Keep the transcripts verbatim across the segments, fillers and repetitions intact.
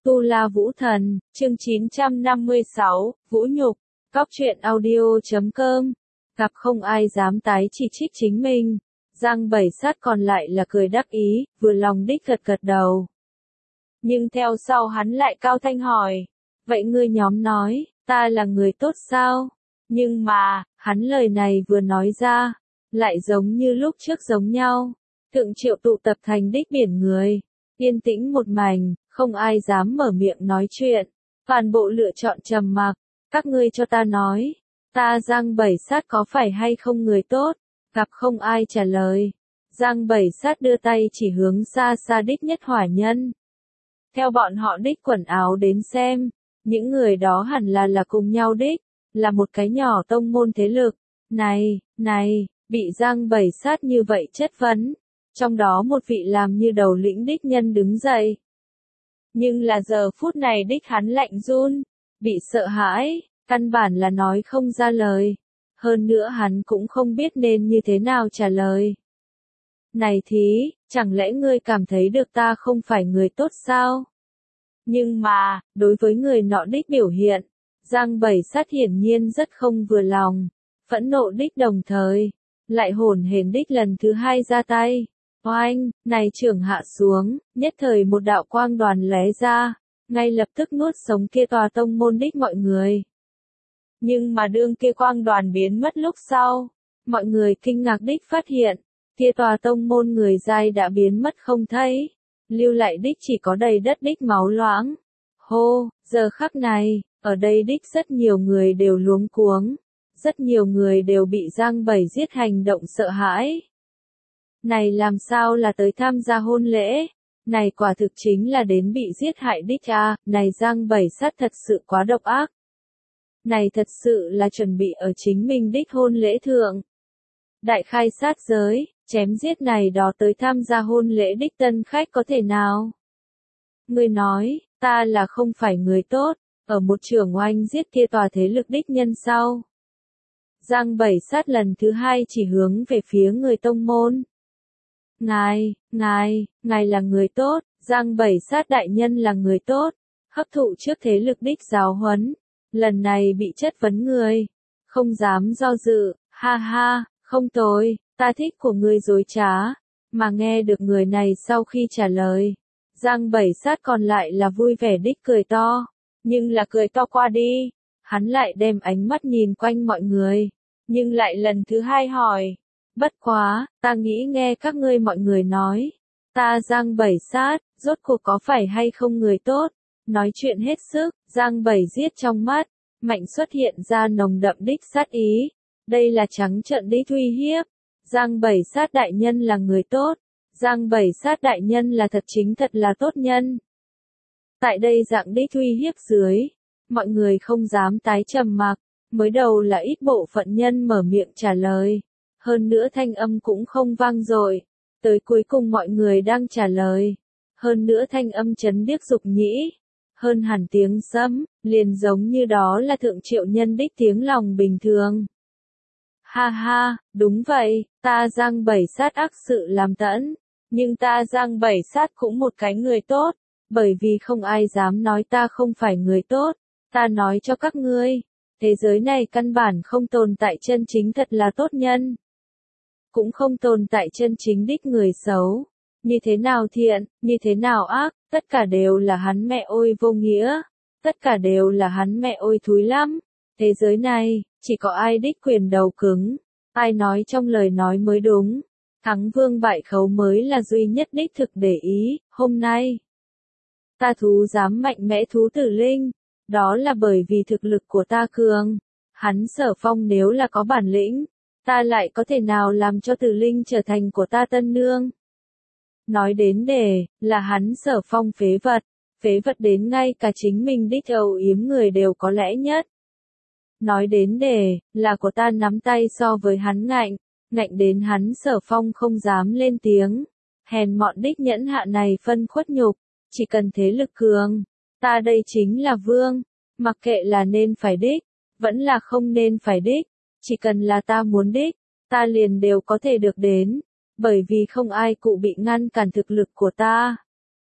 Tu La Vũ Thần, chương chín trăm năm mươi sáu, Vũ Nhục, Cóc truyện audio chấm com. Gặp không ai dám tái chỉ trích chính mình, Giang Bảy Sát còn lại là cười đắc ý, vừa lòng đích gật gật đầu. Nhưng theo sau hắn lại cao thanh hỏi, vậy ngươi nhóm nói, ta là người tốt sao? Nhưng mà, hắn lời này vừa nói ra, lại giống như lúc trước giống nhau, thượng triệu tụ tập thành đích biển người, yên tĩnh một mảnh, không ai dám mở miệng nói chuyện, toàn bộ lựa chọn trầm mặc. Các ngươi cho ta nói, ta Giang Bảy Sát có phải hay không người tốt? Gặp không ai trả lời, Giang Bảy Sát đưa tay chỉ hướng xa xa đích nhất hỏa nhân. Theo bọn họ đích quần áo đến xem, những người đó hẳn là là cùng nhau đích, là một cái nhỏ tông môn thế lực. Này, này, bị Giang Bảy Sát như vậy chất vấn, trong đó một vị làm như đầu lĩnh đích nhân đứng dậy. Nhưng là giờ phút này đích hắn lạnh run, bị sợ hãi, căn bản là nói không ra lời. Hơn nữa hắn cũng không biết nên như thế nào trả lời. Này thí, chẳng lẽ ngươi cảm thấy được ta không phải người tốt sao? Nhưng mà, đối với người nọ đích biểu hiện, Giang Bảy Sát hiển nhiên rất không vừa lòng, phẫn nộ đích đồng thời, lại hồn hển đích lần thứ hai ra tay. Oanh, này trưởng hạ xuống, nhất thời một đạo quang đoàn lóe ra, ngay lập tức nuốt sống kia tòa tông môn đích mọi người. Nhưng mà đương kia quang đoàn biến mất lúc sau, mọi người kinh ngạc đích phát hiện, kia tòa tông môn người giai đã biến mất không thấy, lưu lại đích chỉ có đầy đất đích máu loãng. Hô, giờ khắc này, ở đây đích rất nhiều người đều luống cuống, rất nhiều người đều bị Giang Bảy giết hành động sợ hãi. Này làm sao là tới tham gia hôn lễ? Này quả thực chính là đến bị giết hại đích à, này Giang Bảy Sát thật sự quá độc ác. Này thật sự là chuẩn bị ở chính mình đích hôn lễ thượng. Đại khai sát giới, chém giết này đó tới tham gia hôn lễ đích tân khách có thể nào? Người nói, ta là không phải người tốt, ở một trường oanh giết kia tòa thế lực đích nhân sau. Giang Bảy Sát lần thứ hai chỉ hướng về phía người tông môn. Ngài, ngài, ngài là người tốt, Giang Bảy Sát đại nhân là người tốt, hấp thụ trước thế lực đích giáo huấn, lần này bị chất vấn người, không dám do dự, ha ha, không tồi, ta thích của người dối trá, mà nghe được người này sau khi trả lời, Giang Bảy Sát còn lại là vui vẻ đích cười to, nhưng là cười to qua đi, hắn lại đem ánh mắt nhìn quanh mọi người, nhưng lại lần thứ hai hỏi. Bất quá, ta nghĩ nghe các ngươi mọi người nói, ta Giang Bảy Sát, rốt cuộc có phải hay không người tốt? Nói chuyện hết sức, Giang Bảy giết trong mắt, mạnh xuất hiện ra nồng đậm đích sát ý. Đây là trắng trợn đích uy hiếp. Giang Bảy Sát đại nhân là người tốt. Giang Bảy Sát đại nhân là thật chính thật là tốt nhân. Tại đây dạng đích uy hiếp dưới, mọi người không dám tái trầm mặc, mới đầu là ít bộ phận nhân mở miệng trả lời. Hơn nữa thanh âm cũng không vang dội, tới cuối cùng mọi người đang trả lời. Hơn nữa thanh âm chấn điếc dục nhĩ, hơn hẳn tiếng sấm, liền giống như đó là thượng triệu nhân đích tiếng lòng bình thường. Ha ha, đúng vậy, ta Giang Bảy Sát ác sự làm tẫn, nhưng ta Giang Bảy Sát cũng một cái người tốt, bởi vì không ai dám nói ta không phải người tốt, ta nói cho các ngươi, thế giới này căn bản không tồn tại chân chính thật là tốt nhân. Cũng không tồn tại chân chính đích người xấu, như thế nào thiện, như thế nào ác, tất cả đều là hắn mẹ ôi vô nghĩa, tất cả đều là hắn mẹ ôi thúi lắm. Thế giới này, chỉ có ai đích quyền đầu cứng, ai nói trong lời nói mới đúng, thắng vương bại khấu mới là duy nhất đích thực để ý. Hôm nay, ta thú dám mạnh mẽ thú tử linh, đó là bởi vì thực lực của ta cường, hắn Sở Phong nếu là có bản lĩnh, ta lại có thể nào làm cho Tử Linh trở thành của ta tân nương? Nói đến để, là hắn Sở Phong phế vật, phế vật đến ngay cả chính mình đích âu yếm người đều có lẽ nhất. Nói đến để, là của ta nắm tay so với hắn ngạnh, ngạnh đến hắn Sở Phong không dám lên tiếng. Hèn mọn đích nhẫn hạ này phân khuất nhục, chỉ cần thế lực cường, ta đây chính là vương, mặc kệ là nên phải đích, vẫn là không nên phải đích. Chỉ cần là ta muốn đích, ta liền đều có thể được đến, bởi vì không ai cụ bị ngăn cản thực lực của ta.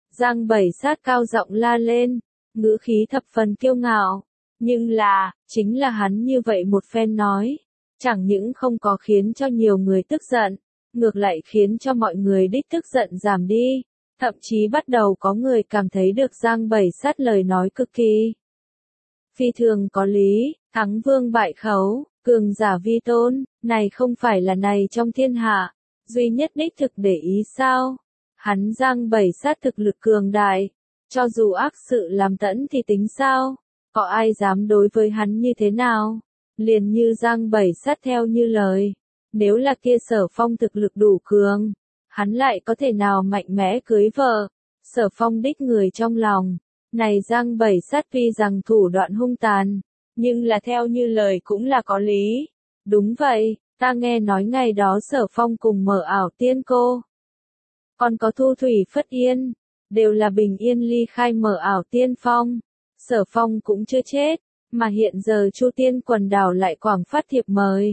Giang Bảy Sát cao giọng la lên, ngữ khí thập phần kiêu ngạo. Nhưng là, chính là hắn như vậy một phen nói, chẳng những không có khiến cho nhiều người tức giận, ngược lại khiến cho mọi người đích tức giận giảm đi, thậm chí bắt đầu có người cảm thấy được Giang Bảy Sát lời nói cực kỳ phi thường có lý, thắng vương bại khấu, cường giả vi tôn, này không phải là này trong thiên hạ, duy nhất đích thực để ý sao? Hắn Giang Bảy Sát thực lực cường đại, cho dù ác sự làm tẫn thì tính sao? Có ai dám đối với hắn như thế nào? Liền như Giang Bảy Sát theo như lời, nếu là kia Sở Phong thực lực đủ cường, hắn lại có thể nào mạnh mẽ cưới vợ? Sở Phong đích người trong lòng, này Giang Bảy Sát tuy rằng thủ đoạn hung tàn, nhưng là theo như lời cũng là có lý. Đúng vậy, ta nghe nói ngày đó Sở Phong cùng Mở Ảo Tiên Cô, còn có Thu Thủy Phất Yên, đều là bình yên ly khai Mở Ảo Tiên Phong. Sở Phong cũng chưa chết, mà hiện giờ Chu Tiên quần đảo lại quảng phát thiệp mời.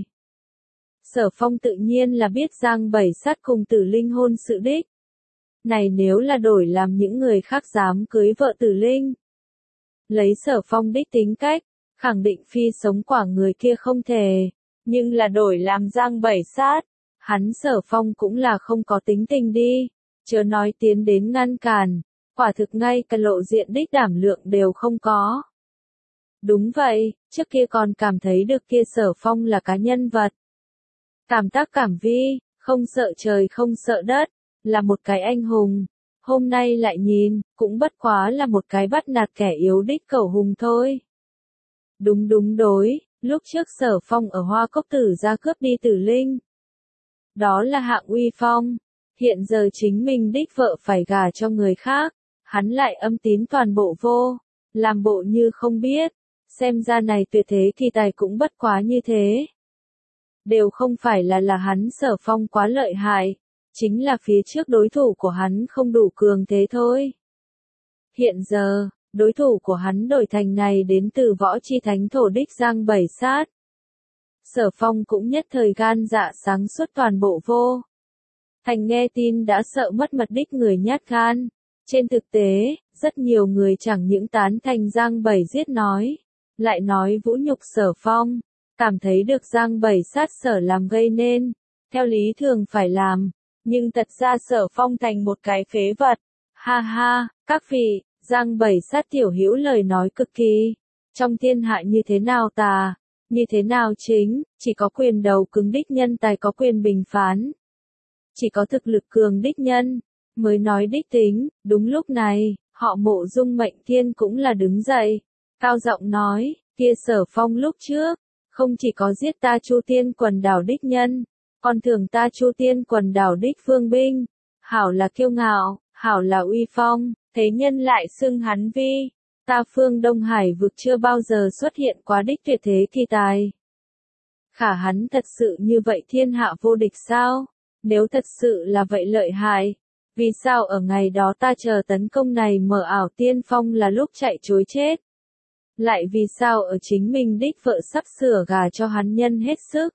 Sở Phong tự nhiên là biết Giang Bảy Sát cùng Tử Linh hôn sự đích. Này nếu là đổi làm những người khác dám cưới vợ Tử Linh, lấy Sở Phong đích tính cách, khẳng định phi sống quả người kia không thể, nhưng là đổi làm Giang Bảy Sát, hắn Sở Phong cũng là không có tính tình đi, chớ nói tiến đến ngăn cản, quả thực ngay cả lộ diện đích đảm lượng đều không có. Đúng vậy, trước kia còn cảm thấy được kia Sở Phong là cá nhân vật. Cảm tác cảm vi, không sợ trời không sợ đất, là một cái anh hùng. Hôm nay lại nhìn, cũng bất quá là một cái bắt nạt kẻ yếu đích cẩu hùng thôi. Đúng đúng đối, lúc trước Sở Phong ở Hoa Cốc Tử ra cướp đi Tử Linh. Đó là hạng uy phong, hiện giờ chính mình đích vợ phải gả cho người khác, hắn lại âm tín toàn bộ vô, làm bộ như không biết, xem ra này tuyệt thế kỳ tài cũng bất quá như thế. Đều không phải là là hắn Sở Phong quá lợi hại, chính là phía trước đối thủ của hắn không đủ cường thế thôi. Hiện giờ, đối thủ của hắn đổi thành này đến từ võ chi thánh thổ đích Giang Bảy Sát. Sở Phong cũng nhất thời gan dạ sáng suốt toàn bộ vô. Thành nghe tin đã sợ mất mật đích người nhát gan. Trên thực tế, rất nhiều người chẳng những tán thành Giang Bảy giết nói, lại nói vũ nhục Sở Phong, cảm thấy được Giang Bảy Sát sở làm gây nên, theo lý thường phải làm, nhưng thật ra Sở Phong thành một cái phế vật. Ha ha, các vị, Giang Bảy Sát tiểu hữu lời nói cực kỳ, trong thiên hạ như thế nào tà, như thế nào chính, chỉ có quyền đầu cứng đích nhân tài có quyền bình phán. Chỉ có thực lực cường đích nhân, mới nói đích tính. Đúng lúc này, họ Mộ Dung Mệnh Thiên cũng là đứng dậy, cao giọng nói, kia Sở Phong lúc trước, không chỉ có giết ta Chu Tiên quần đảo đích nhân, còn thưởng ta Chu Tiên quần đảo đích vương binh, hảo là kiêu ngạo, hảo là uy phong, thế nhân lại xưng hắn vi, ta phương Đông Hải vực chưa bao giờ xuất hiện quá đích tuyệt thế kỳ tài. Khả hắn thật sự như vậy thiên hạ vô địch sao? Nếu thật sự là vậy lợi hại, vì sao ở ngày đó ta chờ tấn công này Mở Ảo Tiên Phong là lúc chạy trối chết? Lại vì sao ở chính mình đích vợ sắp sửa gả cho hắn nhân hết sức?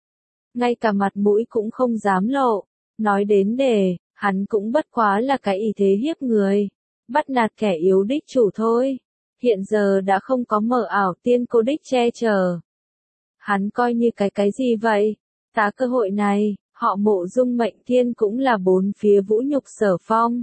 Ngay cả mặt mũi cũng không dám lộ, nói đến để, hắn cũng bất quá là cái ý thế hiếp người, bắt nạt kẻ yếu đích chủ thôi. Hiện giờ đã không có Mở Ảo Tiên cô đích che chở. Hắn coi như cái cái gì vậy? Tá cơ hội này, họ Mộ Dung Mệnh Thiên cũng là bốn phía vũ nhục Sở Phong.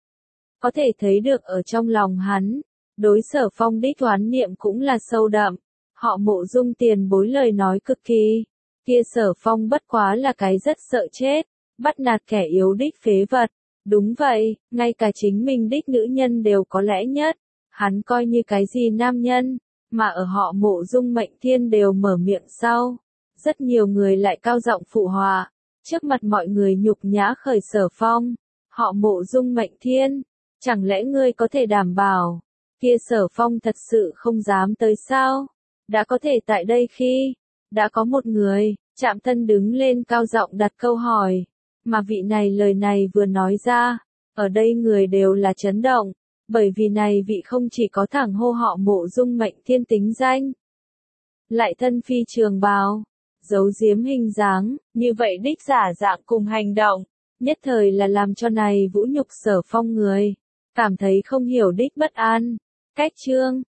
Có thể thấy được ở trong lòng hắn, đối Sở Phong đích oán niệm cũng là sâu đậm. Họ Mộ Dung tiền bối lời nói cực kỳ, kia Sở Phong bất quá là cái rất sợ chết, bắt nạt kẻ yếu đích phế vật. Đúng vậy, ngay cả chính mình đích nữ nhân đều có lẽ nhất, hắn coi như cái gì nam nhân, mà ở họ Mộ Dung Mệnh Thiên đều mở miệng sau. Rất nhiều người lại cao giọng phụ họa, trước mặt mọi người nhục nhã khởi Sở Phong. Họ Mộ Dung Mệnh Thiên, chẳng lẽ ngươi có thể đảm bảo, kia Sở Phong thật sự không dám tới sao? Đã có thể tại đây khi, đã có một người, chạm thân đứng lên cao giọng đặt câu hỏi, mà vị này lời này vừa nói ra, ở đây người đều là chấn động, bởi vì này vị không chỉ có thẳng hô họ Mộ Dung Mệnh Thiên tính danh, lại thân phi trường bào, giấu giếm hình dáng, như vậy đích giả dạng cùng hành động, nhất thời là làm cho này vũ nhục Sở Phong người, Cảm thấy không hiểu đích bất an. Cách chương